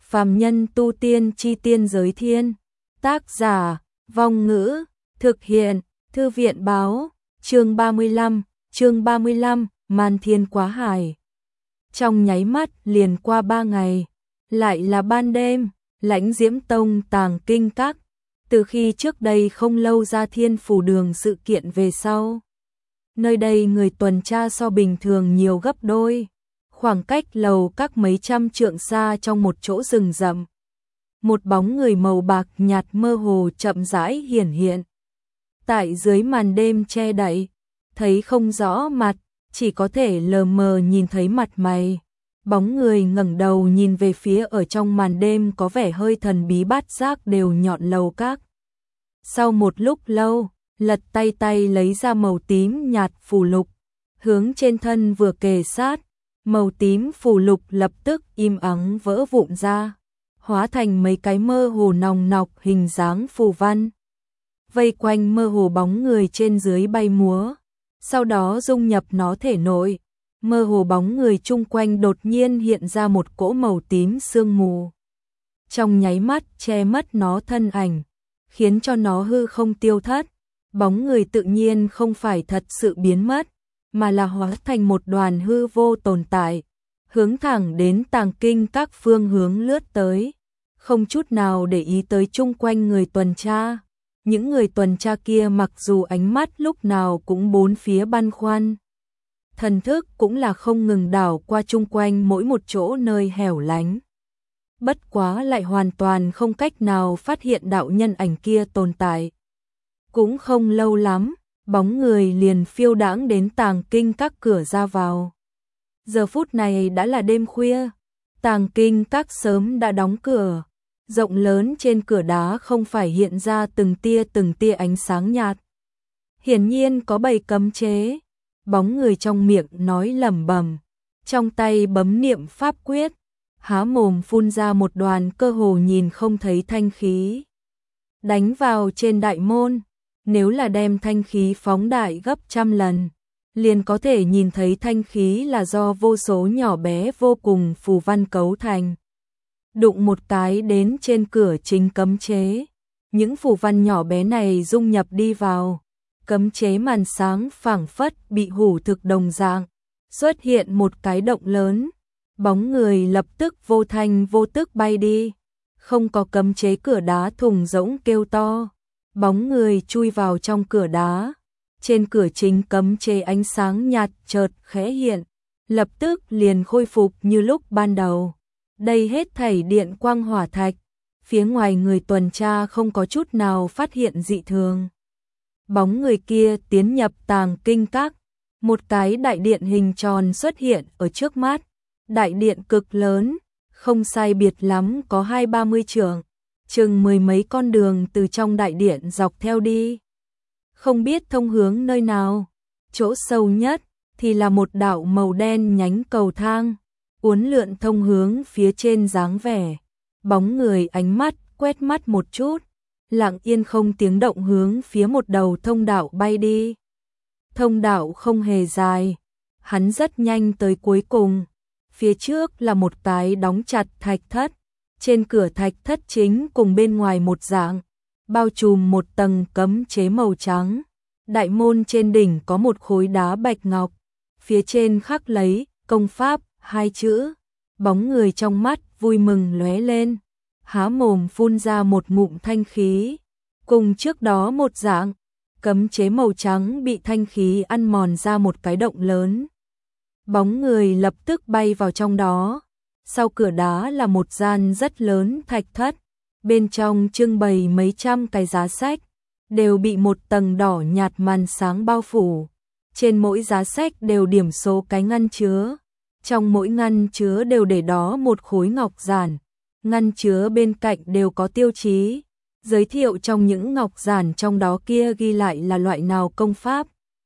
Phàm nhân tu tiên chi tiên giới thiên. Tác giả, Vong Ngữ, thực hiện, Thư viện báo, chương 35, Man Thiên Quá Hải. Trong nháy mắt liền qua 3 ngày, lại là ban đêm, Lãnh Diễm Tông Tàng Kinh Các. Từ khi trước đây không lâu ra Thiên Phủ Đường sự kiện về sau, nơi đây người tuần tra so bình thường nhiều gấp đôi. Khoảng cách lầu các mấy trăm trượng xa trong một chỗ rừng rậm, một bóng người màu bạc nhạt mơ hồ chậm rãi hiển hiện. Tại dưới màn đêm che đậy, thấy không rõ mặt, chỉ có thể lờ mờ nhìn thấy mặt mày. Bóng người ngẩng đầu nhìn về phía ở trong màn đêm có vẻ hơi thần bí bát giác đều nhọn lầu các. Sau một lúc lâu, lật tay lấy ra màu tím nhạt phù lục, hướng trên thân vừa kề sát, màu tím phù lục lập tức im ắng vỡ vụn ra, hóa thành mấy cái mơ hồ nòng nọc hình dáng phù văn. Vây quanh mơ hồ bóng người trên dưới bay múa, sau đó dung nhập nó thể nội. Mơ hồ bóng người chung quanh đột nhiên hiện ra một cỗ màu tím sương mù. Trong nháy mắt che mất nó thân ảnh, khiến cho nó hư không tiêu thất. Bóng người tự nhiên không phải thật sự biến mất, mà là hóa thành một đoàn hư vô tồn tại, hướng thẳng đến Tàng Kinh Các phương hướng lướt tới, không chút nào để ý tới chung quanh người tuần tra. Những người tuần tra kia mặc dù ánh mắt lúc nào cũng bốn phía băn khoăn, thần thức cũng là không ngừng đảo qua chung quanh mỗi một chỗ nơi hẻo lánh. Bất quá lại hoàn toàn không cách nào phát hiện đạo nhân ảnh kia tồn tại. Cũng không lâu lắm, bóng người liền phiêu đãng đến Tàng Kinh Các cửa ra vào. Giờ phút này đã là đêm khuya, Tàng Kinh Các sớm đã đóng cửa. Rộng lớn trên cửa đá không phải hiện ra từng tia ánh sáng nhạt. Hiển nhiên có bày cấm chế. Bóng người trong miệng nói lẩm bẩm, trong tay bấm niệm pháp quyết, há mồm phun ra một đoàn cơ hồ nhìn không thấy thanh khí. Đánh vào trên đại môn, nếu là đem thanh khí phóng đại gấp trăm lần, liền có thể nhìn thấy thanh khí là do vô số nhỏ bé vô cùng phù văn cấu thành. Đụng một cái đến trên cửa chính cấm chế, những phù văn nhỏ bé này dung nhập đi vào, cấm chế màn sáng phảng phất bị hủ thực đồng dạng, xuất hiện một cái động lớn, bóng người lập tức vô thanh vô tức bay đi. Không có cấm chế cửa đá thùng rỗng kêu to, bóng người chui vào trong cửa đá, trên cửa chính cấm chế ánh sáng nhạt chợt khẽ hiện, lập tức liền khôi phục như lúc ban đầu. Đây hết thảy điện quang hỏa thạch, phía ngoài người tuần tra không có chút nào phát hiện dị thường. Bóng người kia tiến nhập Tàng Kinh Các, một cái đại điện hình tròn xuất hiện ở trước mắt. Đại điện cực lớn, không sai biệt lắm có 20-30 trượng, chừng mười mấy con đường từ trong đại điện dọc theo đi. Không biết thông hướng nơi nào, chỗ sâu nhất thì là một đạo màu đen nhánh cầu thang, uốn lượn thông hướng phía trên dáng vẻ. Bóng người ánh mắt quét mắt một chút, lặng yên không tiếng động hướng phía một đầu thông đạo bay đi. Thông đạo không hề dài, hắn rất nhanh tới cuối cùng. Phía trước là một cái đóng chặt thạch thất, trên cửa thạch thất chính cùng bên ngoài một dạng, bao trùm một tầng cấm chế màu trắng. Đại môn trên đỉnh có một khối đá bạch ngọc, phía trên khắc lấy công pháp 2 chữ. Bóng người trong mắt vui mừng lóe lên, há mồm phun ra một ngụm thanh khí. Cùng trước đó một dạng, cấm chế màu trắng bị thanh khí ăn mòn ra một cái động lớn. Bóng người lập tức bay vào trong đó. Sau cửa đá là một gian rất lớn thạch thất, bên trong trưng bày mấy trăm cái giá sách, đều bị một tầng đỏ nhạt màn sáng bao phủ. Trên mỗi giá sách đều điểm số cái ngăn chứa, trong mỗi ngăn chứa đều để đó một khối ngọc giản. Ngăn chứa bên cạnh đều có tiêu chí, giới thiệu trong những ngọc giản trong đó kia ghi lại là loại nào công pháp.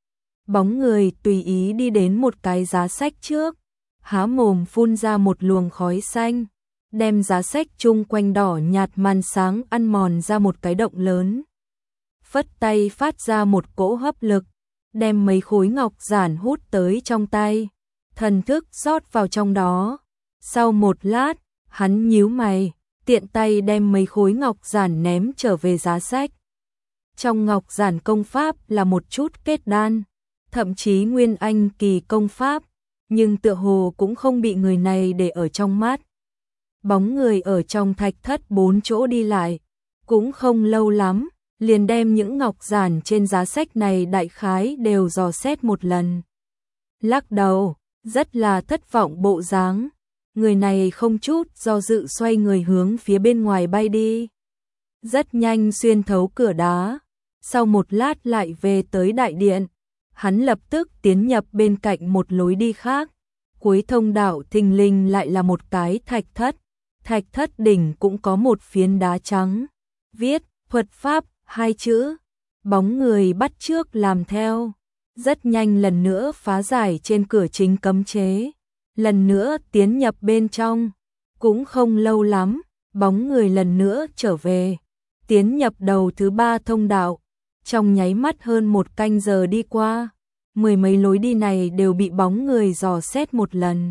Bóng người tùy ý đi đến một cái giá sách trước, há mồm phun ra một luồng khói xanh, đem giá sách chung quanh đỏ nhạt màn sáng ăn mòn ra một cái động lớn. Phất tay phát ra một cỗ hấp lực, đem mấy khối ngọc giản hút tới trong tay, thần thức rót vào trong đó. Sau một lát, Hắn nhíu mày, tiện tay đem mấy khối ngọc giản ném trở về giá sách. Trong ngọc giản công pháp là một chút kết đan, thậm chí nguyên anh kỳ công pháp, nhưng tựa hồ cũng không bị người này để ở trong mắt. Bóng người ở trong thạch thất 4 chỗ đi lại, cũng không lâu lắm, liền đem những ngọc giản trên giá sách này đại khái đều dò xét một lần. Lắc đầu, rất là thất vọng bộ dáng. Người này không chút do dự xoay người hướng phía bên ngoài bay đi. Rất nhanh xuyên thấu cửa đá, sau một lát lại về tới đại điện. Hắn lập tức tiến nhập bên cạnh một lối đi khác. Cuối thông đạo thình lình lại là một cái thạch thất. Thạch thất đỉnh cũng có một phiến đá trắng, viết thuật pháp 2 chữ. Bóng người bắt chước làm theo, rất nhanh lần nữa phá giải trên cửa chính cấm chế, lần nữa tiến nhập bên trong. Cũng không lâu lắm, bóng người lần nữa trở về, tiến nhập đầu thứ 3 thông đạo. Trong nháy mắt hơn 1 canh giờ đi qua, 10 mấy lối đi này đều bị bóng người dò xét một lần.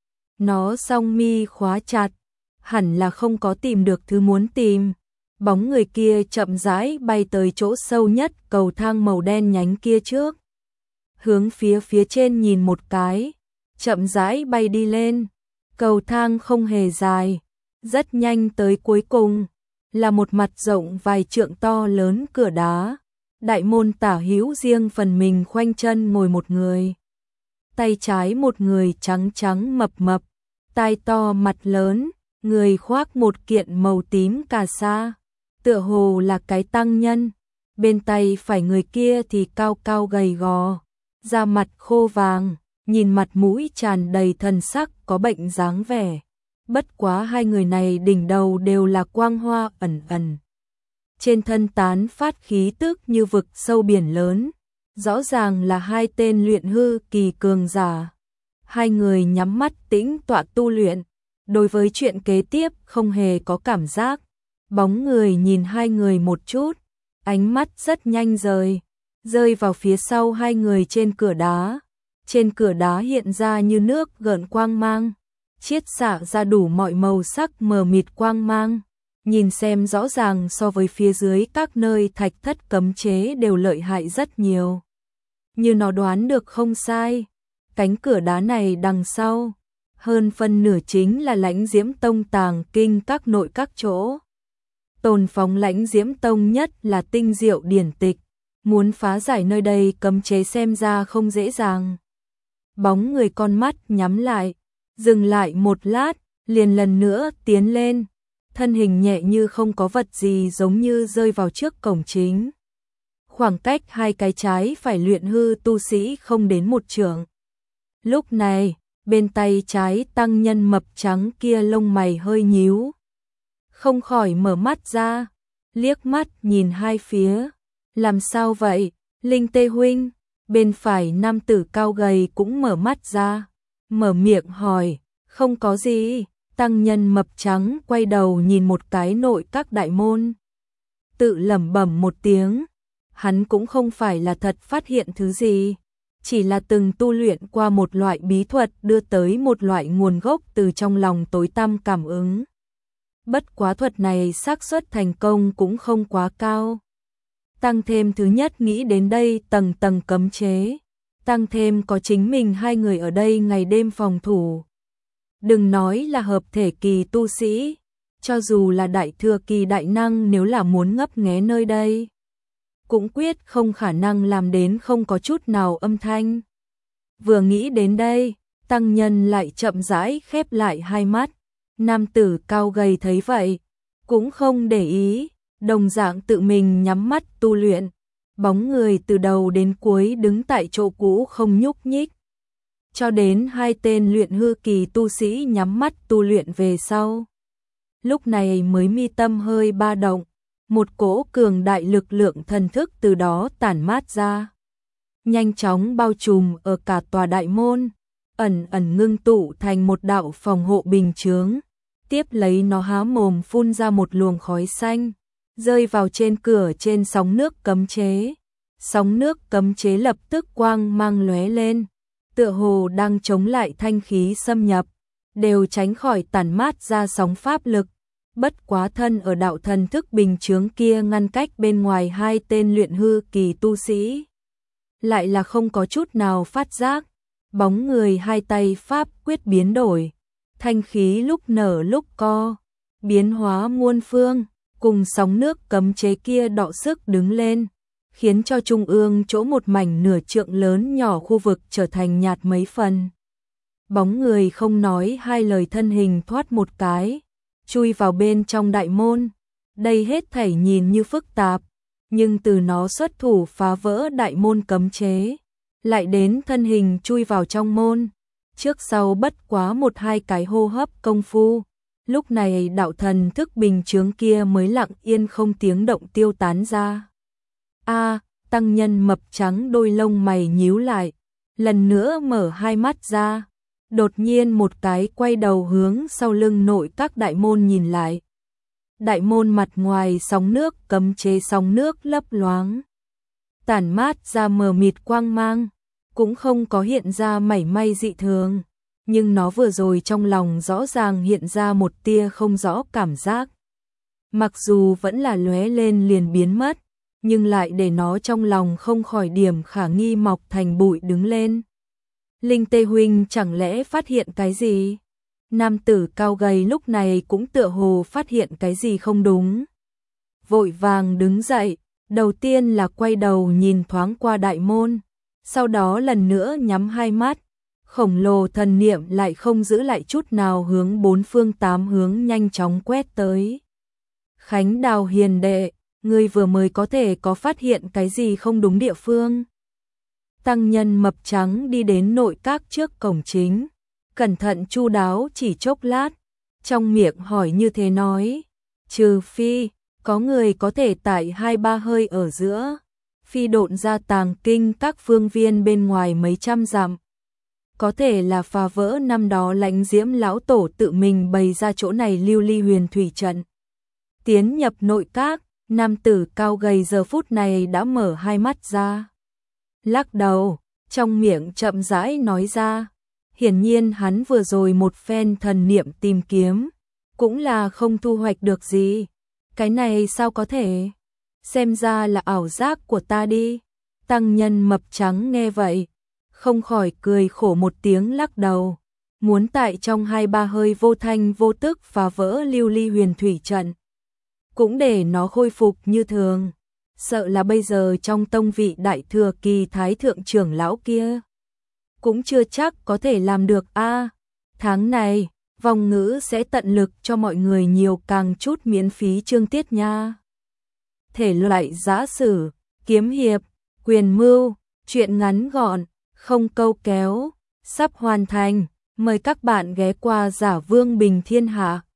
Nó song mi khóa chặt, hẳn là không có tìm được thứ muốn tìm. Bóng người kia chậm rãi bay tới chỗ sâu nhất cầu thang màu đen nhánh kia trước. Hướng phía trên nhìn một cái, chậm rãi bay đi lên. Cầu thang không hề dài, rất nhanh tới cuối cùng, là một mặt rộng vài trượng to lớn cửa đá. Đại môn tả hữu riêng phần mình khoanh chân ngồi một người. Tay trái một người trắng trắng mập mập, tai to mặt lớn, người khoác một kiện màu tím cà sa, tựa hồ là cái tăng nhân. Bên tay phải người kia thì cao cao gầy gò, da mặt khô vàng, nhìn mặt mũi tràn đầy thần sắc có bệnh dáng vẻ. Bất quá hai người này đỉnh đầu đều là quang hoa ẩn ẩn. Trên thân tán phát khí tức như vực sâu biển lớn, rõ ràng là hai tên luyện hư kỳ cường giả. Hai người nhắm mắt tĩnh tọa tu luyện, đối với chuyện kế tiếp không hề có cảm giác. Bóng người nhìn hai người một chút, ánh mắt rất nhanh rơi vào phía sau hai người trên cửa đá. Trên cửa đá hiện ra như nước gợn quang mang, chiết xạ ra đủ mọi màu sắc mờ mịt quang mang. Nhìn xem rõ ràng so với phía dưới các nơi thạch thất cấm chế đều lợi hại rất nhiều. Như nó đoán được không sai, cánh cửa đá này đằng sau, hơn phân nửa chính là Lãnh Diễm Tông tàng kinh các nội các chỗ. Tồn phóng Lãnh Diễm Tông nhất là tinh diệu điển tịch, muốn phá giải nơi đây cấm chế xem ra không dễ dàng. Bóng người con mắt nhắm lại, dừng lại một lát, liền lần nữa tiến lên. Thân hình nhẹ như không có vật gì giống như rơi vào trước cổng chính. Khoảng cách hai cái trái phải luyện hư tu sĩ không đến 1 trượng. Lúc này, bên tay trái tăng nhân mập trắng kia lông mày hơi nhíu. Không khỏi mở mắt ra, liếc mắt nhìn hai phía. Làm sao vậy, Linh Tê huynh? Bên phải nam tử cao gầy cũng mở mắt ra, mở miệng hỏi, không có gì. Tăng nhân mập trắng quay đầu nhìn một cái nội các đại môn, tự lẩm bẩm một tiếng. Hắn cũng không phải là thật phát hiện thứ gì, chỉ là từng tu luyện qua một loại bí thuật đưa tới một loại nguồn gốc từ trong lòng tối tăm cảm ứng. Bất quá thuật này xác suất thành công cũng không quá cao. Tăng thêm thứ nhất nghĩ đến đây tầng tầng cấm chế, tăng thêm có chính mình hai người ở đây ngày đêm phòng thủ. Đừng nói là hợp thể kỳ tu sĩ, cho dù là đại thừa kỳ đại năng nếu là muốn ngấp nghé nơi đây, cũng quyết không khả năng làm đến không có chút nào âm thanh. Vừa nghĩ đến đây, tăng nhân lại chậm rãi khép lại hai mắt. Nam tử cao gầy thấy vậy, cũng không để ý, đồng dạng tự mình nhắm mắt tu luyện. Bóng người từ đầu đến cuối đứng tại chỗ cũ không nhúc nhích. Cho đến hai tên luyện hư kỳ tu sĩ nhắm mắt tu luyện về sau. Lúc này mới mi tâm hơi ba động, một cỗ cường đại lực lượng thần thức từ đó tản mát ra. Nhanh chóng bao trùm ở cả tòa đại môn, ẩn ẩn ngưng tụ thành một đạo phòng hộ bình chướng. Tiếp lấy nó há mồm phun ra một luồng khói xanh, rơi vào trên cửa trên sóng nước cấm chế. Sóng nước cấm chế lập tức quang mang lóe lên, tựa hồ đang chống lại thanh khí xâm nhập. đều tránh khỏi tản mát ra sóng pháp lực. Bất quá thân ở đạo thần thức bình chướng kia ngăn cách bên ngoài hai tên luyện hư kỳ tu sĩ. Lại là không có chút nào phát giác, bóng người hai tay pháp quyết biến đổi, thanh khí lúc nở lúc co, biến hóa muôn phương, cùng sóng nước cấm chế kia đọ sức đứng lên, khiến cho trung ương chỗ một mảnh nửa trượng lớn nhỏ khu vực trở thành nhạt mấy phần. Bóng người không nói hai lời thân hình thoát một cái, chui vào bên trong đại môn. Đây hết thảy nhìn như phức tạp, nhưng từ nó xuất thủ phá vỡ đại môn cấm chế, lại đến thân hình chui vào trong môn, trước sau bất quá một hai cái hô hấp công phu, lúc này đạo thần thức bình chướng kia mới lặng yên không tiếng động tiêu tán ra. Tăng nhân mập trắng đôi lông mày nhíu lại, lần nữa mở hai mắt ra, đột nhiên một cái quay đầu hướng sau lưng nội các đại môn nhìn lại. Đại môn mặt ngoài sóng nước cấm chế sóng nước lấp loáng, tản mát ra mờ mịt quang mang, cũng không có hiện ra mảy may dị thường, nhưng nó vừa rồi trong lòng rõ ràng hiện ra một tia không rõ cảm giác. Mặc dù vẫn là lóe lên liền biến mất, nhưng lại để nó trong lòng không khỏi điểm khả nghi mọc thành bụi đứng lên. Linh Tê huynh chẳng lẽ phát hiện cái gì? Nam tử cao gầy lúc này cũng tựa hồ phát hiện cái gì không đúng. Vội vàng đứng dậy, đầu tiên là quay đầu nhìn thoáng qua đại môn, sau đó lần nữa nhắm hai mắt, khổng lồ thần niệm lại không giữ lại chút nào hướng bốn phương tám hướng nhanh chóng quét tới. Khánh Đào hiền đệ, ngươi vừa mới có thể có phát hiện cái gì không đúng địa phương? Tăng nhân mập trắng đi đến nội các trước cổng chính, cẩn thận chu đáo chỉ chốc lát, trong miệng hỏi như thế nói, trừ phi, có người có thể tại 2-3 hơi ở giữa, phi độn ra tàng kinh các phương viên bên ngoài mấy trăm dặm. Có thể là phá vỡ năm đó Lãnh Diễm lão tổ tự mình bày ra chỗ này lưu ly huyền thủy trận. Tiến nhập nội các, nam tử cao gầy giờ phút này đã mở hai mắt ra. Lắc đầu, trong miệng chậm rãi nói ra, hiển nhiên hắn vừa rồi một phen thần niệm tìm kiếm, cũng là không thu hoạch được gì. Cái này sao có thể? Xem ra là ảo giác của ta đi. Tăng nhân mập trắng nghe vậy, không khỏi cười khổ một tiếng lắc đầu, muốn tại trong 2-3 hơi vô thanh vô tức phá vỡ lưu ly huyền thủy trận, cũng để nó khôi phục như thường. Sợ là bây giờ trong tông vị đại thừa kỳ thái thượng trưởng lão kia, cũng chưa chắc có thể làm được a. Tháng này, vòng ngữ sẽ tận lực cho mọi người nhiều càng chút miễn phí chương tiết nha. Thể loại giã sử, kiếm hiệp, quyền mưu, truyện ngắn gọn, không câu kéo, sắp hoàn thành. Mời các bạn ghé qua Giả Vương Bình Thiên Hạ.